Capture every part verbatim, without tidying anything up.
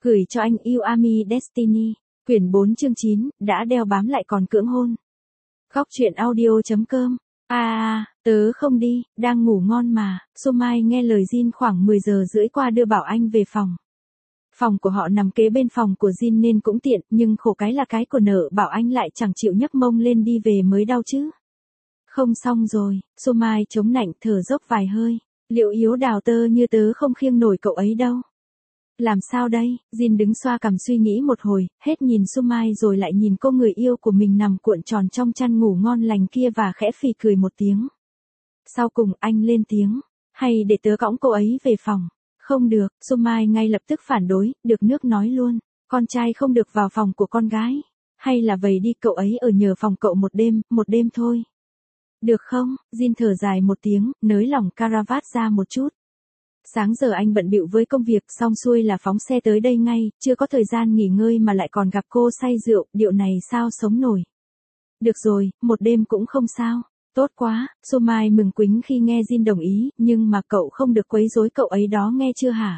Gửi cho anh yêu Ami Destiny. Quyển bốn chương chín, đã đeo bám lại còn cưỡng hôn. Góc truyện audio.com. À à, tớ không đi, đang ngủ ngon mà. Somai nghe lời Jin khoảng mười giờ rưỡi qua đưa Bảo Anh về phòng. Phòng của họ nằm kế bên phòng của Jin nên cũng tiện, nhưng khổ cái là cái của nợ Bảo Anh lại chẳng chịu nhấc mông lên đi về mới đau chứ. Không xong rồi, Somai chống nạnh thở dốc vài hơi. Liệu yếu đào tơ như tớ không khiêng nổi cậu ấy đâu. Làm sao đây? Jin đứng xoa cằm suy nghĩ một hồi, hết nhìn Somai rồi lại nhìn cô người yêu của mình nằm cuộn tròn trong chăn ngủ ngon lành kia và khẽ phì cười một tiếng. Sau cùng anh lên tiếng, hay để tớ cõng cô ấy về phòng? Không được, Somai ngay lập tức phản đối, được nước nói luôn, con trai không được vào phòng của con gái. Hay là vậy đi, cậu ấy ở nhờ phòng cậu một đêm, một đêm thôi. Được không? Jin thở dài một tiếng, nới lỏng caravat ra một chút. Sáng giờ anh bận bịu với công việc, xong xuôi là phóng xe tới đây ngay, chưa có thời gian nghỉ ngơi mà lại còn gặp cô say rượu, điệu này sao sống nổi. Được rồi, một đêm cũng không sao. Tốt quá, Somai mừng quính khi nghe Jin đồng ý, nhưng mà cậu không được quấy rối cậu ấy đó nghe chưa hả?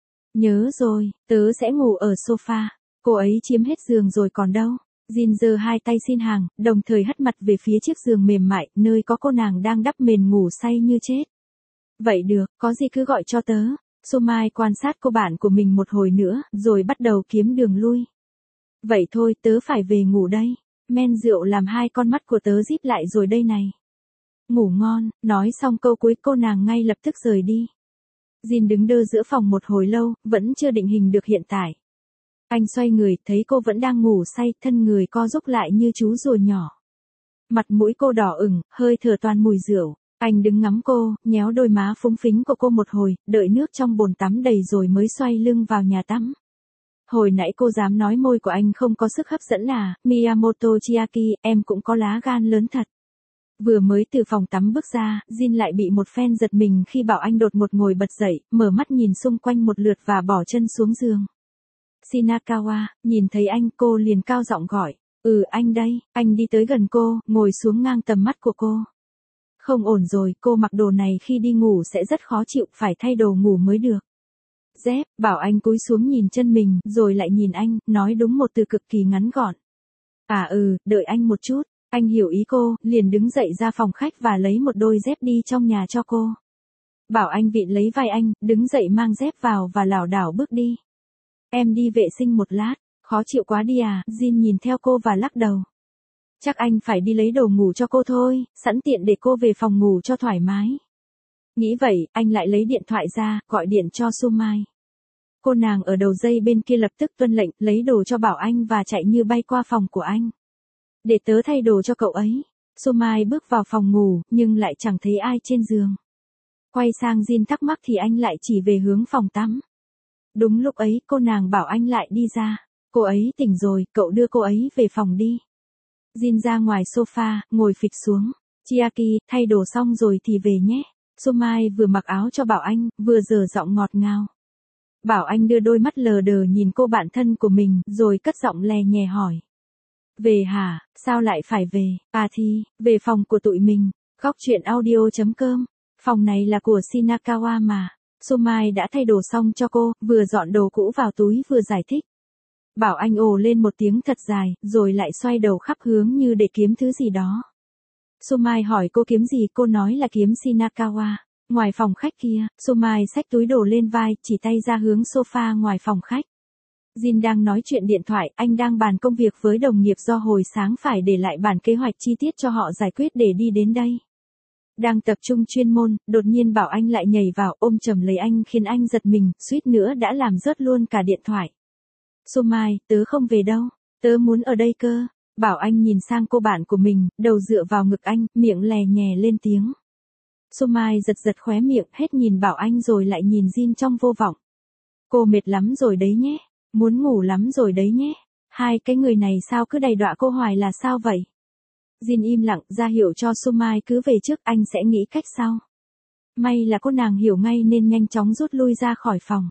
Nhớ rồi, tớ sẽ ngủ ở sofa. Cô ấy chiếm hết giường rồi còn đâu. Jin giơ hai tay xin hàng, đồng thời hất mặt về phía chiếc giường mềm mại, nơi có cô nàng đang đắp mền ngủ say như chết. Vậy được, có gì cứ gọi cho tớ. Somai quan sát cô bạn của mình một hồi nữa, rồi bắt đầu kiếm đường lui. Vậy thôi, tớ phải về ngủ đây. Men rượu làm hai con mắt của tớ díp lại rồi đây này. Ngủ ngon, nói xong câu cuối cô nàng ngay lập tức rời đi. Jin đứng đơ giữa phòng một hồi lâu, vẫn chưa định hình được hiện tại. Anh xoay người, thấy cô vẫn đang ngủ say, thân người co rúm lại như chú rùa nhỏ. Mặt mũi cô đỏ ửng, hơi thở toàn mùi rượu. Anh đứng ngắm cô, nhéo đôi má phúng phính của cô một hồi, đợi nước trong bồn tắm đầy rồi mới xoay lưng vào nhà tắm. Hồi nãy cô dám nói môi của anh không có sức hấp dẫn à, Miyamoto Chiaki, em cũng có lá gan lớn thật. Vừa mới từ phòng tắm bước ra, Jin lại bị một phen giật mình khi Bảo Anh đột ngột ngồi bật dậy, mở mắt nhìn xung quanh một lượt và bỏ chân xuống giường. Shinakawa, nhìn thấy anh cô liền cao giọng gọi, ừ anh đây, anh đi tới gần cô, ngồi xuống ngang tầm mắt của cô. Không ổn rồi, cô mặc đồ này khi đi ngủ sẽ rất khó chịu, phải thay đồ ngủ mới được. Dép, Bảo Anh cúi xuống nhìn chân mình, rồi lại nhìn anh, nói đúng một từ cực kỳ ngắn gọn. À ừ, đợi anh một chút, anh hiểu ý cô, liền đứng dậy ra phòng khách và lấy một đôi dép đi trong nhà cho cô. Bảo Anh vịn lấy vai anh, đứng dậy mang dép vào và lảo đảo bước đi. Em đi vệ sinh một lát, khó chịu quá đi à, Jin nhìn theo cô và lắc đầu. Chắc anh phải đi lấy đồ ngủ cho cô thôi, sẵn tiện để cô về phòng ngủ cho thoải mái. Nghĩ vậy, anh lại lấy điện thoại ra, gọi điện cho Somai. Cô nàng ở đầu dây bên kia lập tức tuân lệnh, lấy đồ cho Bảo Anh và chạy như bay qua phòng của anh. Để tớ thay đồ cho cậu ấy. Somai bước vào phòng ngủ, nhưng lại chẳng thấy ai trên giường. Quay sang Jin thắc mắc thì anh lại chỉ về hướng phòng tắm. Đúng lúc ấy, cô nàng Bảo Anh lại đi ra. Cô ấy tỉnh rồi, cậu đưa cô ấy về phòng đi. Jin ra ngoài sofa, ngồi phịch xuống. Chiaki, thay đồ xong rồi thì về nhé. Somai vừa mặc áo cho Bảo Anh, vừa dở giọng ngọt ngào. Bảo Anh đưa đôi mắt lờ đờ nhìn cô bạn thân của mình, rồi cất giọng lè nhè hỏi. Về hả, sao lại phải về? À thì, về phòng của tụi mình. Góc truyện audio.com. Phòng này là của Shinakawa mà. Somai đã thay đồ xong cho cô, vừa dọn đồ cũ vào túi vừa giải thích. Bảo Anh ồ lên một tiếng thật dài, rồi lại xoay đầu khắp hướng như để kiếm thứ gì đó. Somai hỏi cô kiếm gì, cô nói là kiếm Shinakawa. Ngoài phòng khách kia, Somai xách túi đồ lên vai, chỉ tay ra hướng sofa ngoài phòng khách. Jin đang nói chuyện điện thoại, anh đang bàn công việc với đồng nghiệp do hồi sáng phải để lại bản kế hoạch chi tiết cho họ giải quyết để đi đến đây. Đang tập trung chuyên môn, đột nhiên Bảo Anh lại nhảy vào ôm chầm lấy anh khiến anh giật mình, suýt nữa đã làm rớt luôn cả điện thoại. Somai, tớ không về đâu, tớ muốn ở đây cơ. Bảo Anh nhìn sang cô bạn của mình, đầu dựa vào ngực anh, miệng lè nhè lên tiếng. Somai giật giật khóe miệng, hết nhìn Bảo Anh rồi lại nhìn Jin trong vô vọng. Cô mệt lắm rồi đấy nhé, muốn ngủ lắm rồi đấy nhé. Hai cái người này sao cứ đầy đọa cô hoài là sao vậy? Jin im lặng, ra hiệu cho Somai cứ về trước, anh sẽ nghĩ cách sau. May là cô nàng hiểu ngay nên nhanh chóng rút lui ra khỏi phòng.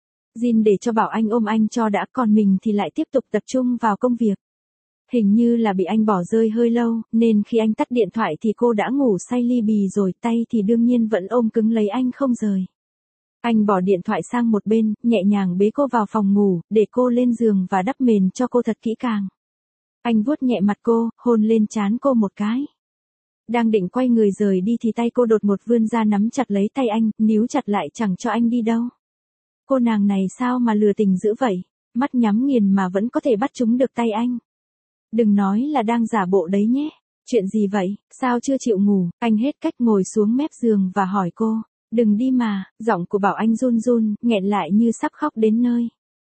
Jin để cho Bảo Anh ôm anh cho đã, còn mình thì lại tiếp tục tập trung vào công việc. Hình như là bị anh bỏ rơi hơi lâu, nên khi anh tắt điện thoại thì cô đã ngủ say li bì rồi, tay thì đương nhiên vẫn ôm cứng lấy anh không rời. Anh bỏ điện thoại sang một bên, nhẹ nhàng bế cô vào phòng ngủ, để cô lên giường và đắp mền cho cô thật kỹ càng. Anh vuốt nhẹ mặt cô, hôn lên trán cô một cái. Đang định quay người rời đi thì tay cô đột ngột vươn ra nắm chặt lấy tay anh, níu chặt lại chẳng cho anh đi đâu. Cô nàng này sao mà lừa tình dữ vậy, mắt nhắm nghiền mà vẫn có thể bắt trúng được tay anh. Đừng nói là đang giả bộ đấy nhé. Chuyện gì vậy, sao chưa chịu ngủ? Anh hết cách ngồi xuống mép giường và hỏi cô. Đừng đi mà, giọng của Bảo Anh run run, nghẹn lại như sắp khóc đến nơi.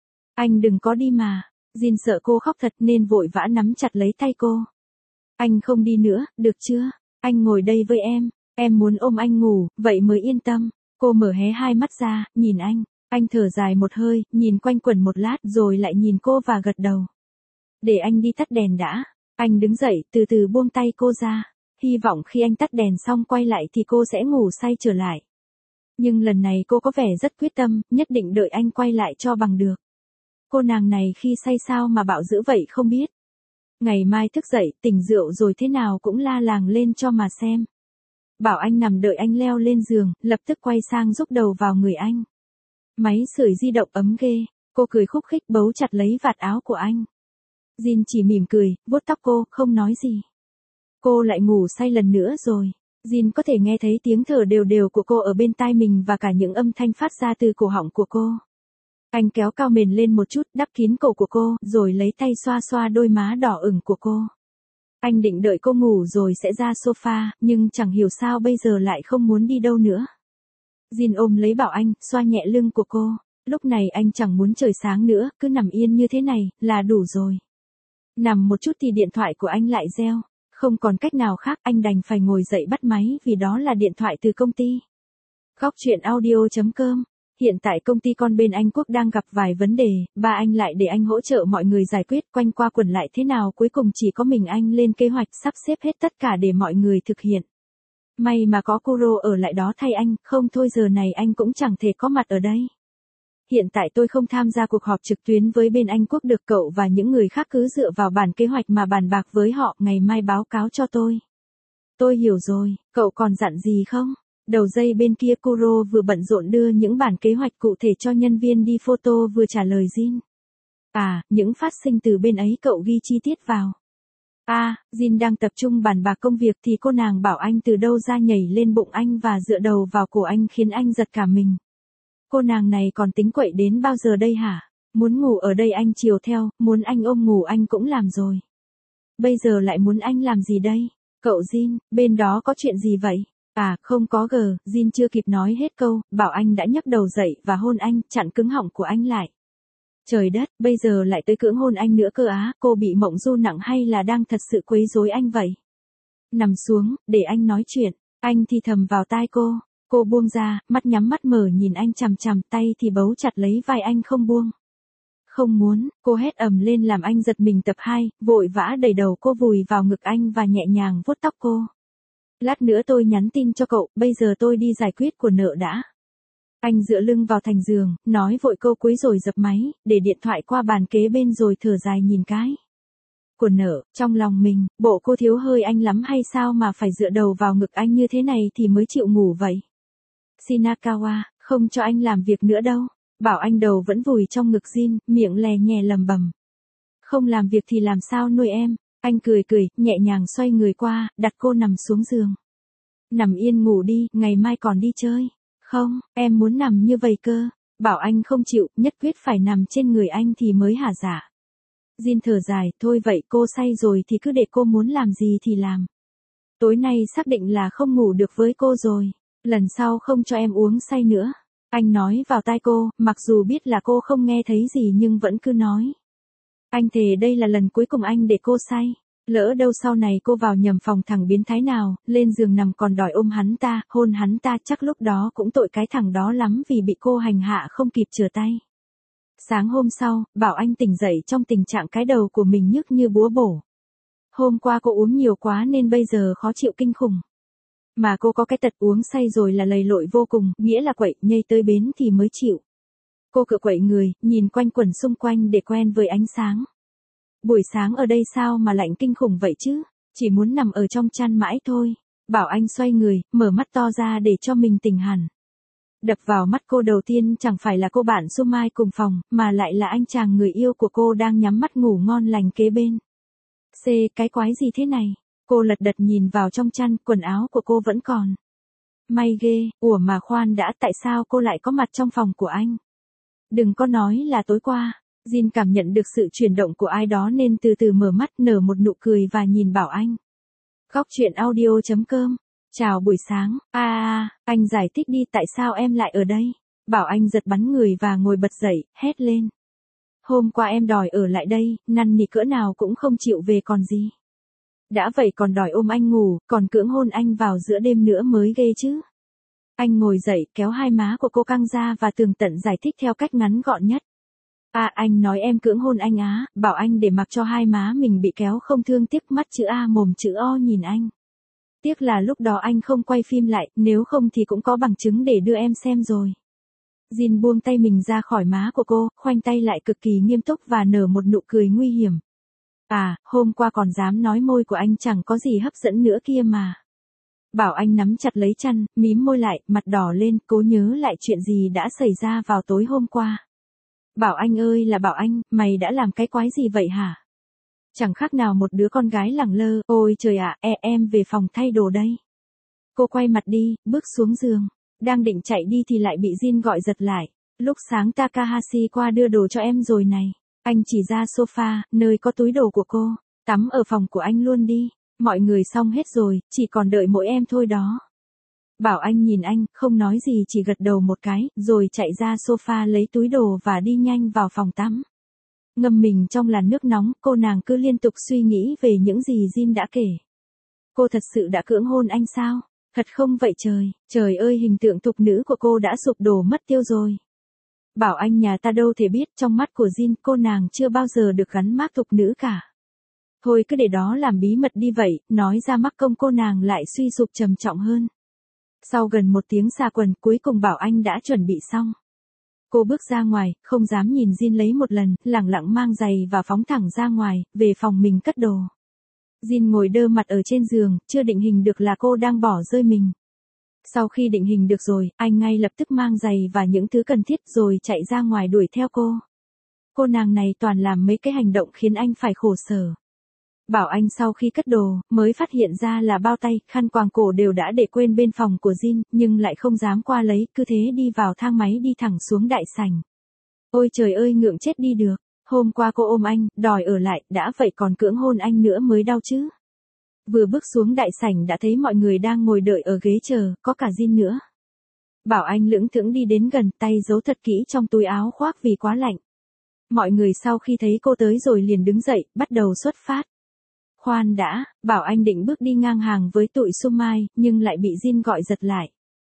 Anh đừng có đi mà. Jin sợ cô khóc thật nên vội vã nắm chặt lấy tay cô. Anh không đi nữa, được chưa? Anh ngồi đây với em, em muốn ôm anh ngủ, vậy mới yên tâm. Cô mở hé hai mắt ra, nhìn anh. Anh thở dài một hơi, nhìn quanh quẩn một lát rồi lại nhìn cô và gật đầu. Để anh đi tắt đèn đã. Anh đứng dậy, từ từ buông tay cô ra. Hy vọng khi anh tắt đèn xong quay lại thì cô sẽ ngủ say trở lại. Nhưng lần này cô có vẻ rất quyết tâm, nhất định đợi anh quay lại cho bằng được. Cô nàng này khi say sao mà bạo dữ vậy không biết. Ngày mai thức dậy, tỉnh rượu rồi thế nào cũng la làng lên cho mà xem. Bảo Anh nằm đợi anh leo lên giường, lập tức quay sang rúc đầu vào người anh. Máy sưởi di động ấm ghê, cô cười khúc khích bấu chặt lấy vạt áo của anh. Jin chỉ mỉm cười, vuốt tóc cô, không nói gì. Cô lại ngủ say lần nữa rồi. Jin có thể nghe thấy tiếng thở đều đều của cô ở bên tai mình và cả những âm thanh phát ra từ cổ họng của cô. Anh kéo cao mền lên một chút, đắp kín cổ của cô, rồi lấy tay xoa xoa đôi má đỏ ửng của cô. Anh định đợi cô ngủ rồi sẽ ra sofa, nhưng chẳng hiểu sao bây giờ lại không muốn đi đâu nữa. Jin ôm lấy Bảo Anh, xoa nhẹ lưng của cô. Lúc này anh chẳng muốn trời sáng nữa, cứ nằm yên như thế này, là đủ rồi. Nằm một chút thì điện thoại của anh lại reo. Không còn cách nào khác, anh đành phải ngồi dậy bắt máy vì đó là điện thoại từ công ty. Góc chuyện audio chấm com. Hiện tại công ty con bên Anh Quốc đang gặp vài vấn đề, ba anh lại để anh hỗ trợ mọi người giải quyết, quanh qua quẩn lại thế nào cuối cùng chỉ có mình anh lên kế hoạch sắp xếp hết tất cả để mọi người thực hiện. May mà có Kuro ở lại đó thay anh, không thôi giờ này anh cũng chẳng thể có mặt ở đây. Hiện tại tôi không tham gia cuộc họp trực tuyến với bên Anh Quốc được, cậu và những người khác cứ dựa vào bản kế hoạch mà bàn bạc với họ, ngày mai báo cáo cho tôi. Tôi hiểu rồi, cậu còn dặn gì không? Đầu dây bên kia Kuro vừa bận rộn đưa những bản kế hoạch cụ thể cho nhân viên đi photo vừa trả lời Jin. À, những phát sinh từ bên ấy cậu ghi chi tiết vào. À, Jin đang tập trung bàn bạc công việc thì cô nàng Bảo Anh từ đâu ra nhảy lên bụng anh và dựa đầu vào cổ anh khiến anh giật cả mình. Cô nàng này còn tính quậy đến bao giờ đây hả? Muốn ngủ ở đây anh chiều theo, muốn anh ôm ngủ anh cũng làm rồi. Bây giờ lại muốn anh làm gì đây? Cậu Jin, bên đó có chuyện gì vậy? À, không có gờ, Jin chưa kịp nói hết câu, Bảo Anh đã nhấc đầu dậy và hôn anh, chặn cứng họng của anh lại. Trời đất, bây giờ lại tới cưỡng hôn anh nữa cơ á, cô bị mộng du nặng hay là đang thật sự quấy rối anh vậy? Nằm xuống, để anh nói chuyện, anh thì thầm vào tai cô. Cô buông ra, mắt nhắm mắt mở nhìn anh chằm chằm, tay thì bấu chặt lấy vai anh không buông. Không muốn, cô hét ầm lên làm anh giật mình tập hai, vội vã đẩy đầu cô vùi vào ngực anh và nhẹ nhàng vuốt tóc cô. Lát nữa tôi nhắn tin cho cậu, bây giờ tôi đi giải quyết của nợ đã. Anh dựa lưng vào thành giường, nói vội câu cuối rồi dập máy, để điện thoại qua bàn kế bên rồi thở dài nhìn cái. Của nợ, trong lòng mình, bộ cô thiếu hơi anh lắm hay sao mà phải dựa đầu vào ngực anh như thế này thì mới chịu ngủ vậy. Shinakawa, không cho anh làm việc nữa đâu. Bảo Anh đầu vẫn vùi trong ngực Jin, miệng lè nhè lầm bầm. Không làm việc thì làm sao nuôi em. Anh cười cười, nhẹ nhàng xoay người qua, đặt cô nằm xuống giường. Nằm yên ngủ đi, ngày mai còn đi chơi. Không, em muốn nằm như vậy cơ. Bảo Anh không chịu, nhất quyết phải nằm trên người anh thì mới hả dạ. Jin thở dài, thôi vậy cô say rồi thì cứ để cô muốn làm gì thì làm. Tối nay xác định là không ngủ được với cô rồi. Lần sau không cho em uống say nữa. Anh nói vào tai cô, mặc dù biết là cô không nghe thấy gì nhưng vẫn cứ nói. Anh thề đây là lần cuối cùng anh để cô say. Lỡ đâu sau này cô vào nhầm phòng thằng biến thái nào, lên giường nằm còn đòi ôm hắn ta, hôn hắn ta, chắc lúc đó cũng tội cái thằng đó lắm vì bị cô hành hạ không kịp chừa tay. Sáng hôm sau, Bảo Anh tỉnh dậy trong tình trạng cái đầu của mình nhức như búa bổ. Hôm qua cô uống nhiều quá nên bây giờ khó chịu kinh khủng. Mà cô có cái tật uống say rồi là lầy lội vô cùng, nghĩa là quậy nhây tới bến thì mới chịu. Cô cựa quậy người, nhìn quanh quẩn xung quanh để quen với ánh sáng. Buổi sáng ở đây sao mà lạnh kinh khủng vậy chứ, chỉ muốn nằm ở trong chăn mãi thôi. Bảo Anh xoay người, mở mắt to ra để cho mình tỉnh hẳn. Đập vào mắt cô đầu tiên chẳng phải là cô bạn Sumai cùng phòng, mà lại là anh chàng người yêu của cô đang nhắm mắt ngủ ngon lành kế bên. C, cái quái gì thế này? Cô lật đật nhìn vào trong chăn, quần áo của cô vẫn còn. May ghê, ủa mà khoan đã, tại sao cô lại có mặt trong phòng của anh? Đừng có nói là tối qua. Jin cảm nhận được sự chuyển động của ai đó nên từ từ mở mắt, nở một nụ cười và nhìn Bảo Anh. Góc truyện audio chấm com. Chào buổi sáng, a à, anh giải thích đi tại sao em lại ở đây. Bảo Anh giật bắn người và ngồi bật dậy, hét lên. Hôm qua em đòi ở lại đây, năn nỉ cỡ nào cũng không chịu về còn gì. Đã vậy còn đòi ôm anh ngủ, còn cưỡng hôn anh vào giữa đêm nữa mới ghê chứ. Anh ngồi dậy, kéo hai má của cô căng ra và tường tận giải thích theo cách ngắn gọn nhất. À anh nói em cưỡng hôn anh á, Bảo Anh để mặc cho hai má mình bị kéo không thương tiếc, mắt chữ A mồm chữ O nhìn anh. Tiếc là lúc đó anh không quay phim lại, nếu không thì cũng có bằng chứng để đưa em xem rồi. Jin buông tay mình ra khỏi má của cô, khoanh tay lại cực kỳ nghiêm túc và nở một nụ cười nguy hiểm. À, hôm qua còn dám nói môi của anh chẳng có gì hấp dẫn nữa kia mà. Bảo Anh nắm chặt lấy chăn, mím môi lại, mặt đỏ lên, cố nhớ lại chuyện gì đã xảy ra vào tối hôm qua. Bảo Anh ơi là Bảo Anh, mày đã làm cái quái gì vậy hả? Chẳng khác nào một đứa con gái lẳng lơ, ôi trời ạ, à, e, em về phòng thay đồ đây. Cô quay mặt đi, bước xuống giường, đang định chạy đi thì lại bị Jin gọi giật lại. Lúc sáng Takahashi qua đưa đồ cho em rồi này. Anh chỉ ra sofa, nơi có túi đồ của cô. Tắm ở phòng của anh luôn đi. Mọi người xong hết rồi, chỉ còn đợi mỗi em thôi đó. Bảo Anh nhìn anh, không nói gì chỉ gật đầu một cái, rồi chạy ra sofa lấy túi đồ và đi nhanh vào phòng tắm. Ngâm mình trong làn nước nóng, cô nàng cứ liên tục suy nghĩ về những gì Jin đã kể. Cô thật sự đã cưỡng hôn anh sao? Thật không vậy trời, trời ơi hình tượng thục nữ của cô đã sụp đổ mất tiêu rồi. Bảo Anh nhà ta đâu thể biết, trong mắt của Jin cô nàng chưa bao giờ được gắn mác thục nữ cả. Thôi cứ để đó làm bí mật đi vậy, nói ra mắc công cô nàng lại suy sụp trầm trọng hơn. Sau gần một tiếng xà quần, cuối cùng Bảo Anh đã chuẩn bị xong. Cô bước ra ngoài, không dám nhìn Jin lấy một lần, lẳng lặng mang giày và phóng thẳng ra ngoài, về phòng mình cất đồ. Jin ngồi đơ mặt ở trên giường, chưa định hình được là cô đang bỏ rơi mình. Sau khi định hình được rồi, anh ngay lập tức mang giày và những thứ cần thiết rồi chạy ra ngoài đuổi theo cô. Cô nàng này toàn làm mấy cái hành động khiến anh phải khổ sở. Bảo Anh sau khi cất đồ, mới phát hiện ra là bao tay, khăn quàng cổ đều đã để quên bên phòng của Jin, nhưng lại không dám qua lấy, cứ thế đi vào thang máy đi thẳng xuống đại sảnh. Ôi trời ơi ngượng chết đi được, hôm qua cô ôm anh, đòi ở lại, đã vậy còn cưỡng hôn anh nữa mới đau chứ. Vừa bước xuống đại sảnh đã thấy mọi người đang ngồi đợi ở ghế chờ, có cả Jin nữa. Bảo Anh lững thững đi đến gần, tay giấu thật kỹ trong túi áo khoác vì quá lạnh. Mọi người sau khi thấy cô tới rồi liền đứng dậy, bắt đầu xuất phát. Khoan đã, Bảo Anh định bước đi ngang hàng với tụi Sumai, nhưng lại bị Jin gọi giật lại.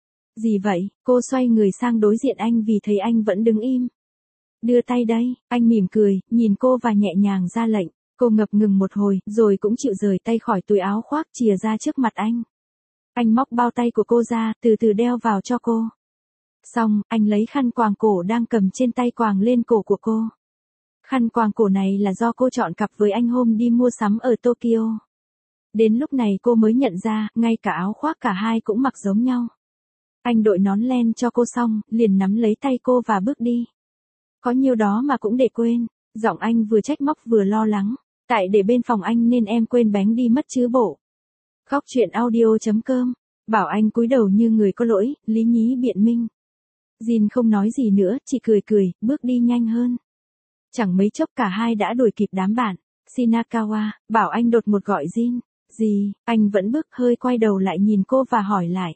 Gì vậy? Cô xoay người sang đối diện anh vì thấy anh vẫn đứng im. Đưa tay đây, anh mỉm cười, nhìn cô và nhẹ nhàng ra lệnh. Cô ngập ngừng một hồi, rồi cũng chịu rời tay khỏi túi áo khoác chìa ra trước mặt anh. Anh móc bao tay của cô ra, từ từ đeo vào cho cô. Xong, anh lấy khăn quàng cổ đang cầm trên tay quàng lên cổ của cô. Khăn quàng cổ này là do cô chọn cặp với anh hôm đi mua sắm ở Tokyo. Đến lúc này cô mới nhận ra, ngay cả áo khoác cả hai cũng mặc giống nhau. Anh đội nón len cho cô xong, liền nắm lấy tay cô và bước đi. Có nhiêu đó mà cũng để quên, giọng anh vừa trách móc vừa lo lắng. Tại để bên phòng anh nên em quên bánh đi mất chứ bộ. Góc truyện audio chấm com. Bảo Anh cúi đầu như người có lỗi, lý nhí biện minh. Jin không nói gì nữa, chỉ cười cười, bước đi nhanh hơn. Chẳng mấy chốc cả hai đã đuổi kịp đám bạn. Shinakawa, Bảo Anh đột một gọi Jin. Gì, anh vẫn bước hơi quay đầu lại nhìn cô và hỏi lại.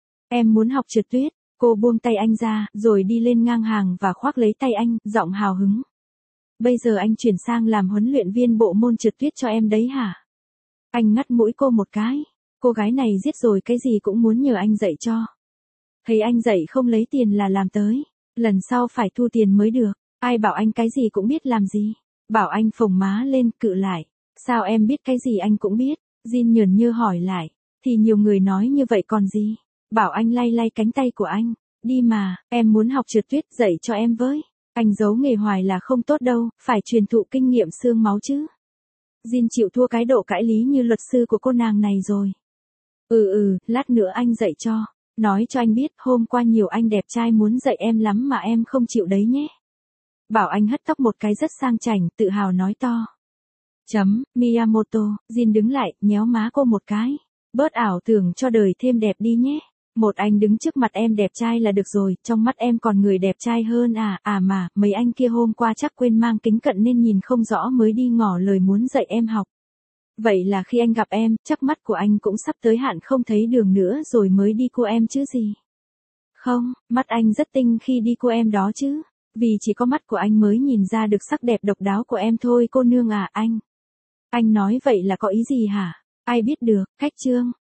Em muốn học trượt tuyết. Cô buông tay anh ra, rồi đi lên ngang hàng và khoác lấy tay anh, giọng hào hứng. Bây giờ anh chuyển sang làm huấn luyện viên bộ môn trượt tuyết cho em đấy hả? Anh ngắt mũi cô một cái. Cô gái này giết rồi cái gì cũng muốn nhờ anh dạy cho. Thấy anh dạy không lấy tiền là làm tới. Lần sau phải thu tiền mới được. Ai bảo anh cái gì cũng biết làm gì? Bảo Anh phồng má lên, cự lại. Sao em biết cái gì anh cũng biết? Jin nhờn nhơ hỏi lại. Thì nhiều người nói như vậy còn gì? Bảo Anh lay lay cánh tay của anh. Đi mà, em muốn học trượt tuyết dạy cho em với. Anh giấu nghề hoài là không tốt đâu, phải truyền thụ kinh nghiệm xương máu chứ. Jin chịu thua cái độ cãi lý như luật sư của cô nàng này rồi. Ừ ừ, lát nữa anh dạy cho. Nói cho anh biết, hôm qua nhiều anh đẹp trai muốn dạy em lắm mà em không chịu đấy nhé. Bảo Anh hất tóc một cái rất sang chảnh, tự hào nói to. Chấm, Miyamoto, Jin đứng lại, nhéo má cô một cái. Bớt ảo tưởng cho đời thêm đẹp đi nhé. Một anh đứng trước mặt em đẹp trai là được rồi, trong mắt em còn người đẹp trai hơn à, à mà, mấy anh kia hôm qua chắc quên mang kính cận nên nhìn không rõ mới đi ngỏ lời muốn dạy em học. Vậy là khi anh gặp em, chắc mắt của anh cũng sắp tới hạn không thấy đường nữa rồi mới đi cô em chứ gì. Không, mắt anh rất tinh khi đi cô em đó chứ. Vì chỉ có mắt của anh mới nhìn ra được sắc đẹp độc đáo của em thôi cô nương à anh. Anh nói vậy là có ý gì hả? Ai biết được, khách trương.